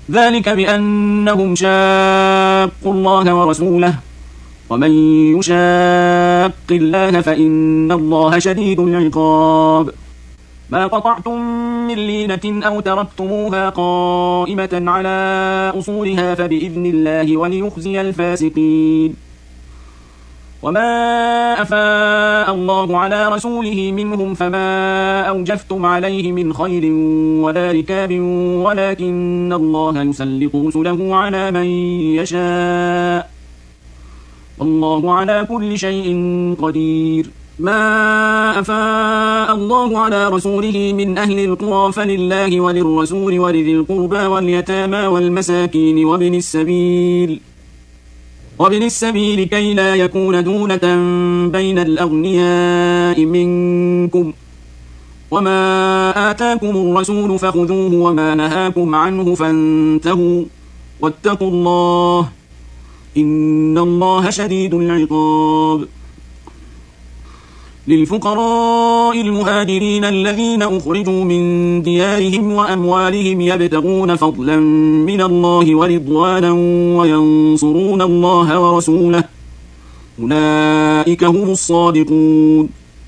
ذلك بأنهم شاقوا الله ورسوله ومن يشاق الله فإن الله شديد العقاب ما قطعتم من لينة أو تركتموها قائمة على أصولها فبإذن الله وليخزي الفاسقين وما أفاء الله على رسوله منهم فما أوجفتم عليه من خيل ولا ركاب ولكن الله يسلط رسله على من يشاء والله على كل شيء قدير ما أفاء الله على رسوله من أهل القرى فلله وللرسول ولذي القربى واليتامى والمساكين وابن السبيل كي لا يكون دولة بين الأغنياء منكم وما آتاكم الرسول فخذوه وما نهاكم عنه فانتهوا واتقوا الله إن الله شديد العقاب للفقراء المهاجرين الذين أخرجوا من ديارهم وأموالهم يبتغون فضلا من الله ورضوانا وينصرون الله ورسوله أولئك هم الصادقون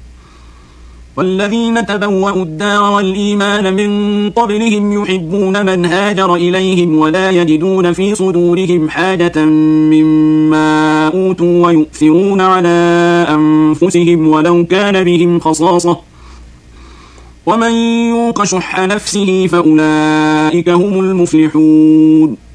والذين تبوأوا الدار والإيمان من قبلهم يحبون من هاجر إليهم ولا يجدون في صدورهم حاجة مما أوتوا ويؤثرون على أنفسهم ولو كان بهم خصاصة ومن يوق شح نفسه فأولئك هم المفلحون